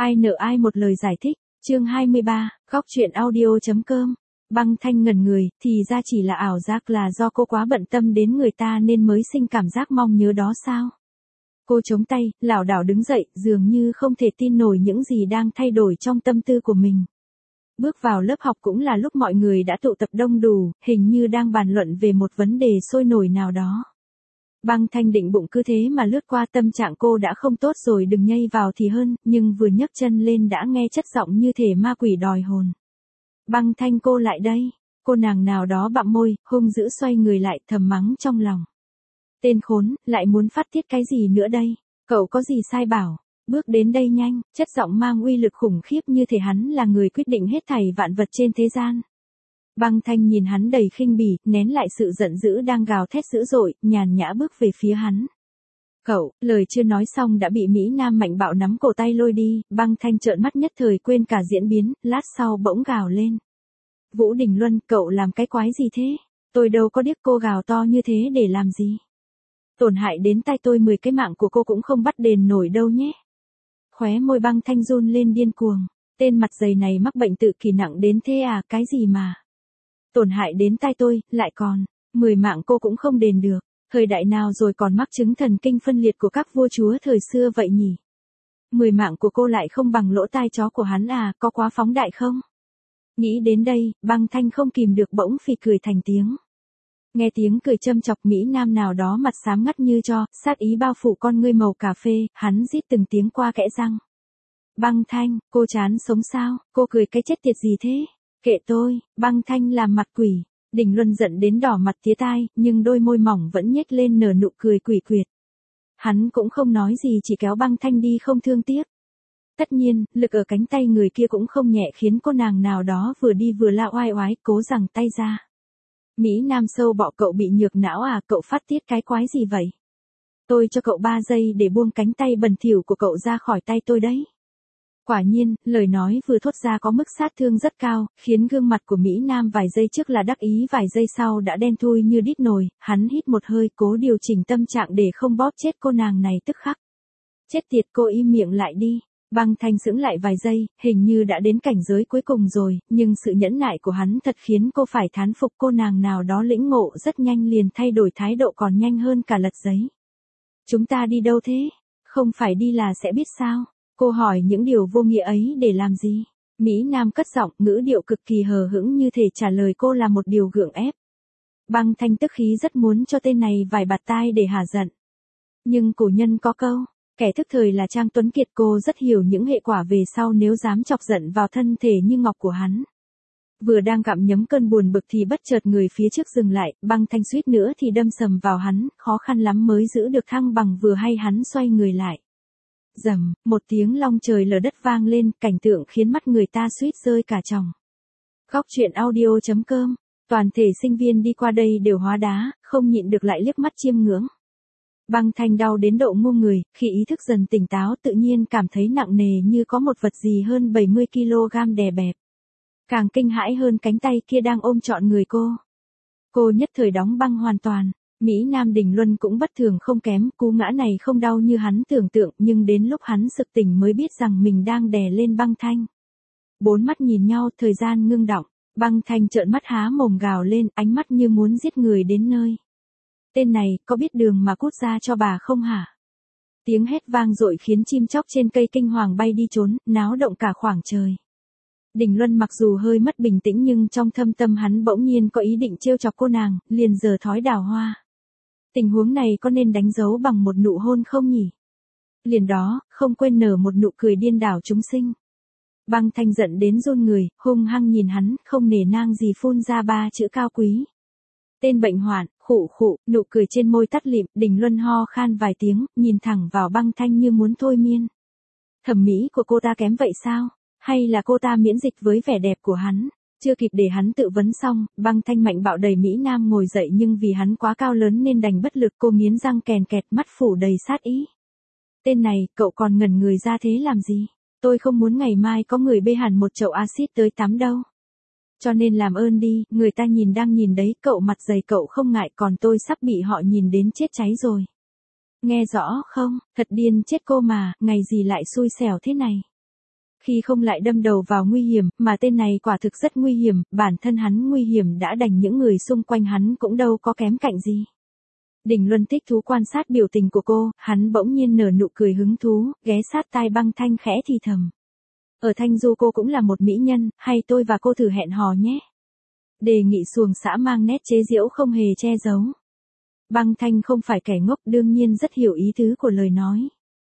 Ai nợ ai một lời giải thích, chương 23, góc chuyện audio.com. Băng Thanh ngẩn người, thì ra chỉ là ảo giác, là do cô quá bận tâm đến người ta nên mới sinh cảm giác mong nhớ đó sao? Cô chống tay, lảo đảo đứng dậy, dường như không thể tin nổi những gì đang thay đổi trong tâm tư của mình. Bước vào lớp học cũng là lúc mọi người đã tụ tập đông đủ, hình như đang bàn luận về một vấn đề sôi nổi nào đó. Băng Thanh định bụng cứ thế mà lướt qua, tâm trạng cô đã không tốt rồi, đừng nhây vào thì hơn, nhưng vừa nhấc chân lên đã nghe chất giọng như thể ma quỷ đòi hồn. Băng Thanh, cô lại đây. Cô nàng nào đó bặm môi, hung dữ xoay người lại, thầm mắng trong lòng. Tên khốn, lại muốn phát tiết cái gì nữa đây? Cậu có gì sai bảo? Bước đến đây nhanh, chất giọng mang uy lực khủng khiếp như thể hắn là người quyết định hết thảy vạn vật trên thế gian. Băng Thanh nhìn hắn đầy khinh bỉ, nén lại sự giận dữ đang gào thét dữ dội, nhàn nhã bước về phía hắn. Cậu, lời chưa nói xong đã bị Mỹ Nam mạnh bạo nắm cổ tay lôi đi. Băng Thanh trợn mắt nhất thời quên cả diễn biến, lát sau bỗng gào lên. Vũ Đình Luân, cậu làm cái quái gì thế? Tôi đâu có điếc, cô gào to như thế để làm gì? Tổn hại đến tay tôi 10 cái mạng của cô cũng không bắt đền nổi đâu nhé. Khóe môi Băng Thanh run lên điên cuồng. Tên mặt dày này mắc bệnh tự kỷ nặng đến thế à? Cái gì mà tổn hại đến tay tôi, lại còn 10 mạng cô cũng không đền được. Thời đại nào rồi còn mắc chứng thần kinh phân liệt của các vua chúa thời xưa vậy nhỉ? 10 mạng của cô lại không bằng lỗ tai chó của hắn à? Có quá phóng đại không? Nghĩ đến đây, Băng Thanh không kìm được bỗng phì cười thành tiếng. Nghe tiếng cười châm chọc, Mỹ Nam nào đó mặt xám ngắt như tro, sát ý bao phủ con ngươi màu cà phê, hắn rít từng tiếng qua kẽ răng. Băng Thanh, cô chán sống sao? Cô cười cái chết tiệt gì thế? Kệ tôi. Băng Thanh làm mặt quỷ. Đình Luân giận đến đỏ mặt tía tai, nhưng đôi môi mỏng vẫn nhếch lên nở nụ cười quỷ quyệt. Hắn cũng không nói gì, chỉ kéo Băng Thanh đi không thương tiếc. Tất nhiên, lực ở cánh tay người kia cũng không nhẹ, khiến cô nàng nào đó vừa đi vừa la oai oái, cố giằng tay ra. Mỹ Nam sâu bọ, cậu bị nhược não à? Cậu phát tiết cái quái gì vậy? Tôi cho cậu 3 giây để buông cánh tay bẩn thỉu của cậu ra khỏi tay tôi đấy. Quả nhiên, lời nói vừa thốt ra có mức sát thương rất cao, khiến gương mặt của Mỹ Nam vài giây trước là đắc ý, vài giây sau đã đen thui như đít nồi. Hắn hít một hơi, cố điều chỉnh tâm trạng để không bóp chết cô nàng này tức khắc. Chết tiệt, cô im miệng lại đi. Băng Thanh sững lại vài giây, hình như đã đến cảnh giới cuối cùng rồi, nhưng sự nhẫn nại của hắn thật khiến cô phải thán phục. Cô nàng nào đó lĩnh ngộ rất nhanh, liền thay đổi thái độ còn nhanh hơn cả lật giấy. Chúng ta đi đâu thế? Không phải đi là sẽ biết sao? Cô hỏi những điều vô nghĩa ấy để làm gì? Mỹ Nam cất giọng, ngữ điệu cực kỳ hờ hững, như thể trả lời cô là một điều gượng ép. Băng Thanh tức khí rất muốn cho tên này vài bạt tai để hả giận. Nhưng cổ nhân có câu, kẻ thức thời là Trang Tuấn Kiệt. Cô rất hiểu những hệ quả về sau nếu dám chọc giận vào thân thể như ngọc của hắn. Vừa đang gặm nhấm cơn buồn bực thì bất chợt người phía trước dừng lại, Băng Thanh suýt nữa thì đâm sầm vào hắn, khó khăn lắm mới giữ được thăng bằng, vừa hay hắn xoay người lại. Rầm, một tiếng long trời lở đất vang lên, cảnh tượng khiến mắt người ta suýt rơi cả tròng. Góc chuyện audio.com, toàn thể sinh viên đi qua đây đều hóa đá, không nhịn được lại liếc mắt chiêm ngưỡng. Băng Thanh đau đến độ ngu người, khi ý thức dần tỉnh táo tự nhiên cảm thấy nặng nề, như có một vật gì hơn 70 kg đè bẹp. Càng kinh hãi hơn, cánh tay kia đang ôm trọn người cô. Cô nhất thời đóng băng hoàn toàn. Mỹ Nam Đình Luân cũng bất thường không kém, cú ngã này không đau như hắn tưởng tượng, nhưng đến lúc hắn sực tỉnh mới biết rằng mình đang đè lên Băng Thanh. Bốn mắt nhìn nhau, thời gian ngưng đọng. Băng Thanh trợn mắt há mồm gào lên, ánh mắt như muốn giết người đến nơi. Tên này, có biết đường mà cút ra cho bà không hả? Tiếng hét vang dội khiến chim chóc trên cây kinh hoàng bay đi trốn, náo động cả khoảng trời. Đình Luân mặc dù hơi mất bình tĩnh, nhưng trong thâm tâm hắn bỗng nhiên có ý định trêu chọc cô nàng, liền giở thói đào hoa. Tình huống này có nên đánh dấu bằng một nụ hôn không nhỉ? Liền đó, không quên nở một nụ cười điên đảo chúng sinh. Băng Thanh giận đến run người, hung hăng nhìn hắn, không nể nang gì phun ra 3 chữ cao quý. Tên bệnh hoạn, khụ khụ, nụ cười trên môi tắt lịm. Đình Luân ho khan vài tiếng, nhìn thẳng vào Băng Thanh như muốn thôi miên. Thẩm mỹ của cô ta kém vậy sao? Hay là cô ta miễn dịch với vẻ đẹp của hắn? Chưa kịp để hắn tự vấn xong, Băng Thanh mạnh bạo đẩy Mỹ Nam ngồi dậy, nhưng vì hắn quá cao lớn nên đành bất lực. Cô nghiến răng kèn kẹt, mắt phủ đầy sát ý. Tên này, cậu còn ngẩn người ra thế làm gì? Tôi không muốn ngày mai có người bê hẳn một chậu axit tới tắm đâu. Cho nên làm ơn đi, người ta nhìn đang nhìn đấy, cậu mặt dày cậu không ngại, còn tôi sắp bị họ nhìn đến chết cháy rồi. Nghe rõ không? Thật điên chết cô mà, ngày gì lại xui xẻo thế này. Khi không lại đâm đầu vào nguy hiểm, mà tên này quả thực rất nguy hiểm, bản thân hắn nguy hiểm đã đành những người xung quanh hắn cũng đâu có kém cạnh gì. Đình Luân thích thú quan sát biểu tình của cô, hắn bỗng nhiên nở nụ cười hứng thú, ghé sát tai Băng Thanh khẽ thì thầm. Ở Thanh Du cô cũng là một mỹ nhân, hay tôi và cô thử hẹn hò nhé. Đề nghị xuồng xã mang nét chế giễu không hề che giấu. Băng Thanh không phải kẻ ngốc, đương nhiên rất hiểu ý tứ của lời nói.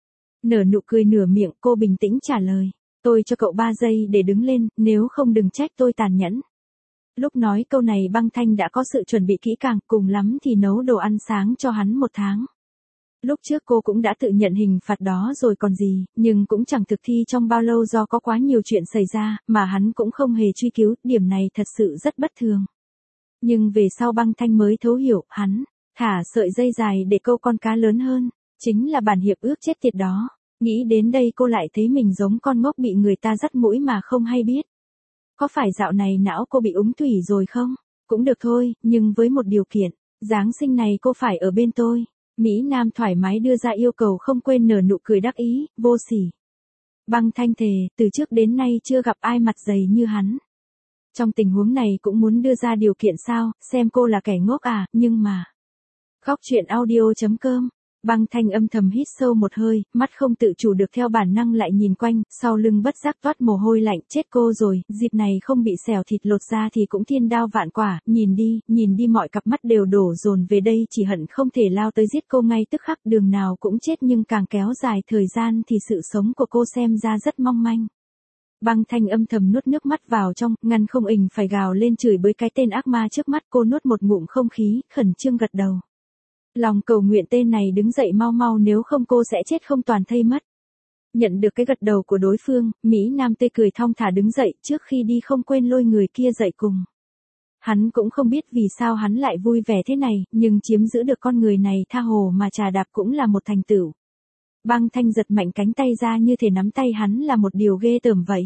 Nở nụ cười nửa miệng, cô bình tĩnh trả lời. Tôi cho cậu 3 giây để đứng lên, nếu không đừng trách tôi tàn nhẫn. Lúc nói câu này Băng Thanh đã có sự chuẩn bị kỹ càng, cùng lắm thì nấu đồ ăn sáng cho hắn 1 tháng. Lúc trước cô cũng đã tự nhận hình phạt đó rồi còn gì, nhưng cũng chẳng thực thi trong bao lâu do có quá nhiều chuyện xảy ra, mà hắn cũng không hề truy cứu, điểm này thật sự rất bất thường. Nhưng về sau Băng Thanh mới thấu hiểu, hắn thả sợi dây dài để câu con cá lớn hơn, chính là bản hiệp ước chết tiệt đó. Nghĩ đến đây cô lại thấy mình giống con ngốc bị người ta dắt mũi mà không hay biết. Có phải dạo này não cô bị úng thủy rồi không? Cũng được thôi, nhưng với một điều kiện, Giáng sinh này cô phải ở bên tôi. Mỹ Nam thoải mái đưa ra yêu cầu, không quên nở nụ cười đắc ý, vô sỉ. Băng Thanh thề, từ trước đến nay chưa gặp ai mặt dày như hắn. Trong tình huống này cũng muốn đưa ra điều kiện sao, xem cô là kẻ ngốc à, nhưng mà. Góc truyện audio.com. Băng Thanh âm thầm hít sâu một hơi, mắt không tự chủ được theo bản năng lại nhìn quanh, sau lưng bất giác toát mồ hôi lạnh, chết cô rồi, dịp này không bị xẻo thịt lột ra thì cũng thiên đao vạn quả, nhìn đi mọi cặp mắt đều đổ dồn về đây, chỉ hận không thể lao tới giết cô ngay tức khắc, đường nào cũng chết, nhưng càng kéo dài thời gian thì sự sống của cô xem ra rất mong manh. Băng Thanh âm thầm nuốt nước mắt vào trong, ngăn không ình phải gào lên chửi bới cái tên ác ma trước mắt, cô nuốt một ngụm không khí, khẩn trương gật đầu. Lòng cầu nguyện tên này đứng dậy mau mau, nếu không cô sẽ chết không toàn thây mất. Nhận được cái gật đầu của đối phương, Mỹ Nam tê cười thong thả đứng dậy, trước khi đi không quên lôi người kia dậy cùng. Hắn cũng không biết vì sao hắn lại vui vẻ thế này, nhưng chiếm giữ được con người này tha hồ mà trà đạp cũng là một thành tựu. Băng Thanh giật mạnh cánh tay ra như thể nắm tay hắn là một điều ghê tởm vậy.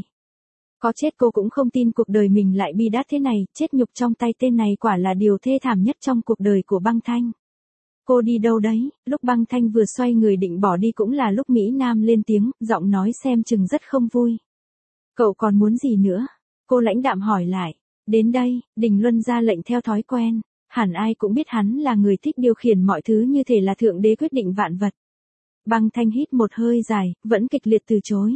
Có chết cô cũng không tin cuộc đời mình lại bi đát thế này, chết nhục trong tay tên này quả là điều thê thảm nhất trong cuộc đời của Băng Thanh. Cô đi đâu đấy? Lúc Băng Thanh vừa xoay người định bỏ đi cũng là lúc Mỹ Nam lên tiếng, giọng nói xem chừng rất không vui. Cậu còn muốn gì nữa? Cô lãnh đạm hỏi lại. Đến đây, Đình Luân ra lệnh theo thói quen. Hẳn ai cũng biết hắn là người thích điều khiển mọi thứ, như thể là thượng đế quyết định vạn vật. Băng Thanh hít một hơi dài, vẫn kịch liệt từ chối.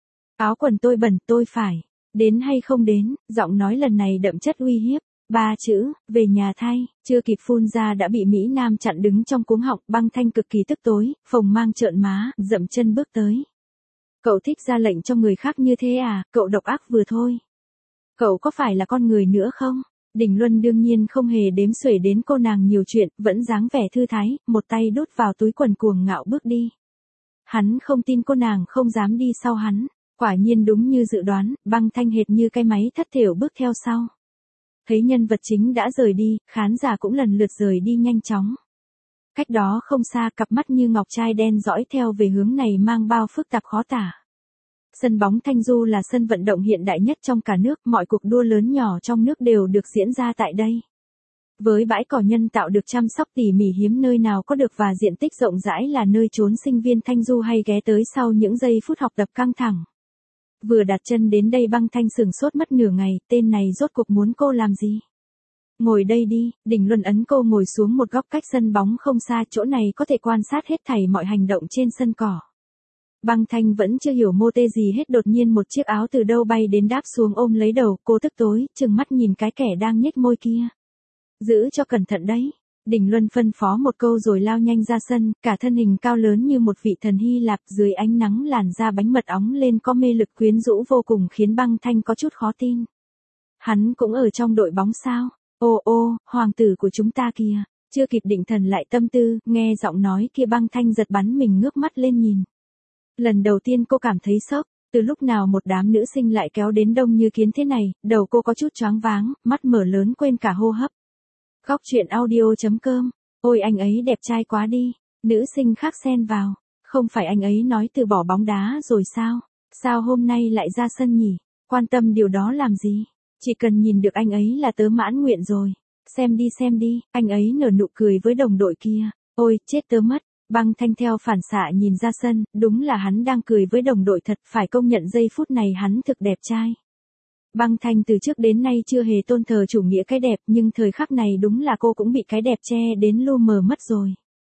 Áo quần tôi bẩn, tôi phải. Đến hay không đến, giọng nói lần này đậm chất uy hiếp. 3 chữ, về nhà thay, chưa kịp phun ra đã bị Mỹ Nam chặn đứng trong cuống họng. Băng Thanh cực kỳ tức tối, phồng mang trợn má, dậm chân bước tới. Cậu thích ra lệnh cho người khác như thế à, cậu độc ác vừa thôi. Cậu có phải là con người nữa không? Đình Luân đương nhiên không hề đếm xuể đến cô nàng nhiều chuyện, vẫn dáng vẻ thư thái, một tay đút vào túi quần cuồng ngạo bước đi. Hắn không tin cô nàng không dám đi sau hắn, quả nhiên đúng như dự đoán, Băng Thanh hệt như cái máy thất thểu bước theo sau. Thấy nhân vật chính đã rời đi, khán giả cũng lần lượt rời đi nhanh chóng. Cách đó không xa, cặp mắt như ngọc trai đen dõi theo về hướng này mang bao phức tạp khó tả. Sân bóng Thanh Du là sân vận động hiện đại nhất trong cả nước, mọi cuộc đua lớn nhỏ trong nước đều được diễn ra tại đây. Với bãi cỏ nhân tạo được chăm sóc tỉ mỉ, hiếm nơi nào có được, và diện tích rộng rãi là nơi trốn sinh viên Thanh Du hay ghé tới sau những giây phút học tập căng thẳng. Vừa đặt chân đến đây Băng Thanh sửng sốt mất nửa ngày, tên này rốt cuộc muốn cô làm gì? Ngồi đây đi, Đình Luân ấn cô ngồi xuống một góc cách sân bóng không xa, chỗ này có thể quan sát hết thảy mọi hành động trên sân cỏ. Băng Thanh vẫn chưa hiểu mô tê gì hết, đột nhiên một chiếc áo từ đâu bay đến đáp xuống ôm lấy đầu, cô tức tối, trừng mắt nhìn cái kẻ đang nhếch môi kia. Giữ cho cẩn thận đấy. Đình Luân phân phó một câu rồi lao nhanh ra sân, cả thân hình cao lớn như một vị thần Hy Lạp, dưới ánh nắng làn da bánh mật óng lên có mê lực quyến rũ vô cùng, khiến Băng Thanh có chút khó tin. Hắn cũng ở trong đội bóng sao? Ô, hoàng tử của chúng ta kìa. Chưa kịp định thần lại tâm tư, nghe giọng nói kia Băng Thanh giật bắn mình ngước mắt lên nhìn. Lần đầu tiên cô cảm thấy sốc, từ lúc nào một đám nữ sinh lại kéo đến đông như kiến thế này, đầu cô có chút choáng váng, mắt mở lớn quên cả hô hấp. Góc truyện audio.com. Ôi anh ấy đẹp trai quá đi. Nữ sinh khác xen vào. Không phải anh ấy nói từ bỏ bóng đá rồi sao? Sao hôm nay lại ra sân nhỉ? Quan tâm điều đó làm gì? Chỉ cần nhìn được anh ấy là tớ mãn nguyện rồi. Xem đi, anh ấy nở nụ cười với đồng đội kia. Ôi, chết tớ mất. Băng Thanh theo phản xạ nhìn ra sân, đúng là hắn đang cười với đồng đội thật, phải công nhận giây phút này hắn thực đẹp trai. Băng Thanh từ trước đến nay chưa hề tôn thờ chủ nghĩa cái đẹp, nhưng thời khắc này đúng là cô cũng bị cái đẹp che đến lu mờ mất rồi.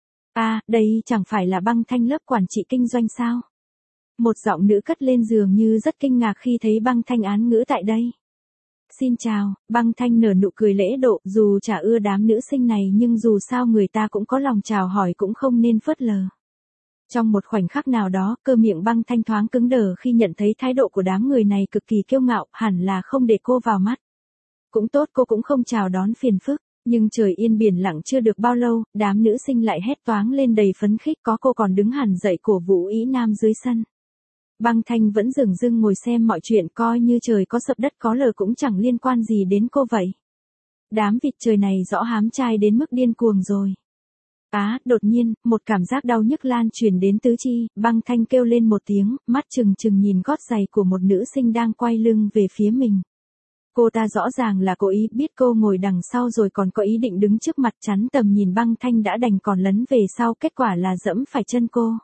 Đây chẳng phải là Băng Thanh lớp quản trị kinh doanh sao? Một giọng nữ cất lên dường như rất kinh ngạc khi thấy Băng Thanh án ngữ tại đây. Xin chào, Băng Thanh nở nụ cười lễ độ, dù chả ưa đám nữ sinh này nhưng dù sao người ta cũng có lòng chào hỏi cũng không nên phớt lờ. Trong một khoảnh khắc nào đó, cơ miệng Băng Thanh thoáng cứng đờ khi nhận thấy thái độ của đám người này cực kỳ kiêu ngạo, hẳn là không để cô vào mắt. Cũng tốt, cô cũng không chào đón phiền phức, nhưng trời yên biển lặng chưa được bao lâu, đám nữ sinh lại hét toáng lên đầy phấn khích, có cô còn đứng hẳn dậy cổ vũ ý nam dưới sân. Băng Thanh vẫn dửng dưng ngồi xem mọi chuyện, coi như trời có sập đất có lở cũng chẳng liên quan gì đến cô vậy. Đám vịt trời này rõ hám trai đến mức điên cuồng rồi. Đột nhiên, một cảm giác đau nhức lan truyền đến tứ chi, Băng Thanh kêu lên một tiếng, mắt trừng trừng nhìn gót giày của một nữ sinh đang quay lưng về phía mình. Cô ta rõ ràng là cố ý, biết cô ngồi đằng sau rồi còn có ý định đứng trước mặt chắn tầm nhìn Băng Thanh đã đành còn lấn về sau, kết quả là dẫm phải chân cô.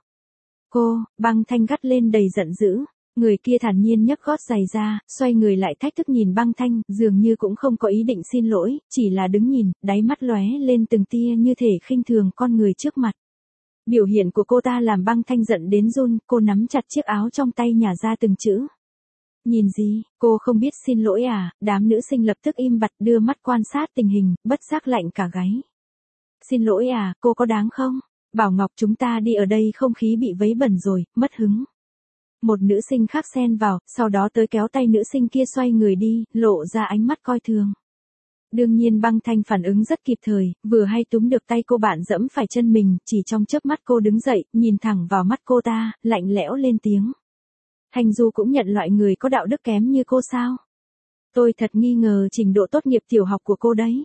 Băng Thanh gắt lên đầy giận dữ. Người kia thản nhiên nhấc gót giày ra, xoay người lại thách thức nhìn Băng Thanh, dường như cũng không có ý định xin lỗi, chỉ là đứng nhìn, đáy mắt lóe lên từng tia như thể khinh thường con người trước mặt. Biểu hiện của cô ta làm Băng Thanh giận đến run, cô nắm chặt chiếc áo trong tay nhả ra từng chữ. Nhìn gì, cô không biết xin lỗi à? Đám nữ sinh lập tức im bặt đưa mắt quan sát tình hình, bất giác lạnh cả gáy. Xin lỗi à, cô có đáng không? Bảo Ngọc chúng ta đi ở đây không khí bị vấy bẩn rồi, mất hứng. Một nữ sinh khác xen vào, sau đó tới kéo tay nữ sinh kia xoay người đi, lộ ra ánh mắt coi thường. Đương nhiên Băng Thanh phản ứng rất kịp thời, vừa hay túm được tay cô bạn dẫm phải chân mình, chỉ trong chớp mắt cô đứng dậy, nhìn thẳng vào mắt cô ta, lạnh lẽo lên tiếng. Thanh Du cũng nhận loại người có đạo đức kém như cô sao? Tôi thật nghi ngờ trình độ tốt nghiệp tiểu học của cô đấy.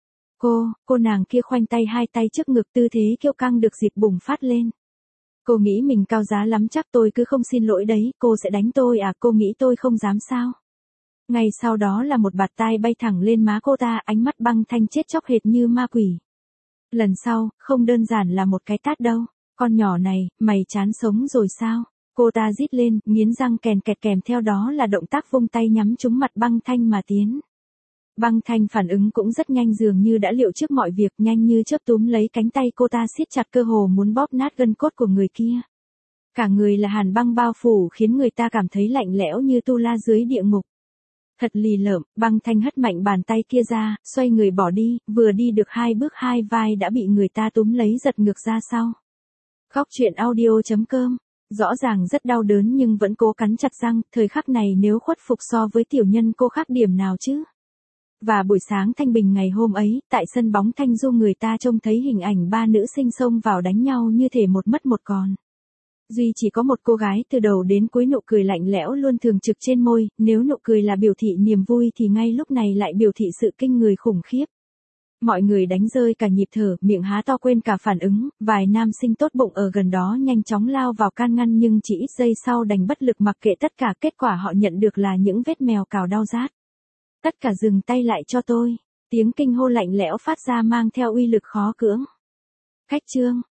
Cô nàng kia khoanh tay hai tay trước ngực, tư thế kiêu căng được dịp bùng phát lên. Cô nghĩ mình cao giá lắm chắc tôi cứ không xin lỗi đấy, cô sẽ đánh tôi à, cô nghĩ tôi không dám sao? Ngay sau đó là một bạt tai bay thẳng lên má cô ta, ánh mắt Băng Thanh chết chóc hệt như ma quỷ. Lần sau, không đơn giản là một cái tát đâu, con nhỏ này, mày chán sống rồi sao? Cô ta rít lên, nghiến răng kèn kẹt, kèm theo đó là động tác vung tay nhắm trúng mặt Băng Thanh mà tiến. Băng Thanh phản ứng cũng rất nhanh, dường như đã liệu trước mọi việc, nhanh như chớp túm lấy cánh tay cô ta siết chặt, cơ hồ muốn bóp nát gân cốt của người kia. Cả người là hàn băng bao phủ khiến người ta cảm thấy lạnh lẽo như tu la dưới địa ngục. Thật lì lợm, Băng Thanh hất mạnh bàn tay kia ra, xoay người bỏ đi, vừa đi được 2 bước 2 vai đã bị người ta túm lấy giật ngược ra sau. Khóc chuyện audio.com. Rõ ràng rất đau đớn nhưng vẫn cố cắn chặt răng, thời khắc này nếu khuất phục so với tiểu nhân cô khác điểm nào chứ? Và buổi sáng thanh bình ngày hôm ấy, tại sân bóng Thanh Du người ta trông thấy hình ảnh 3 nữ sinh xông vào đánh nhau như thể một mất một còn. Duy chỉ có một cô gái từ đầu đến cuối nụ cười lạnh lẽo luôn thường trực trên môi, nếu nụ cười là biểu thị niềm vui thì ngay lúc này lại biểu thị sự kinh người khủng khiếp. Mọi người đánh rơi cả nhịp thở, miệng há to quên cả phản ứng, vài nam sinh tốt bụng ở gần đó nhanh chóng lao vào can ngăn nhưng chỉ ít giây sau đành bất lực mặc kệ tất cả, kết quả họ nhận được là những vết mèo cào đau rát. Tất cả dừng tay lại cho tôi, tiếng kinh hô lạnh lẽo phát ra mang theo uy lực khó cưỡng. Khách trương,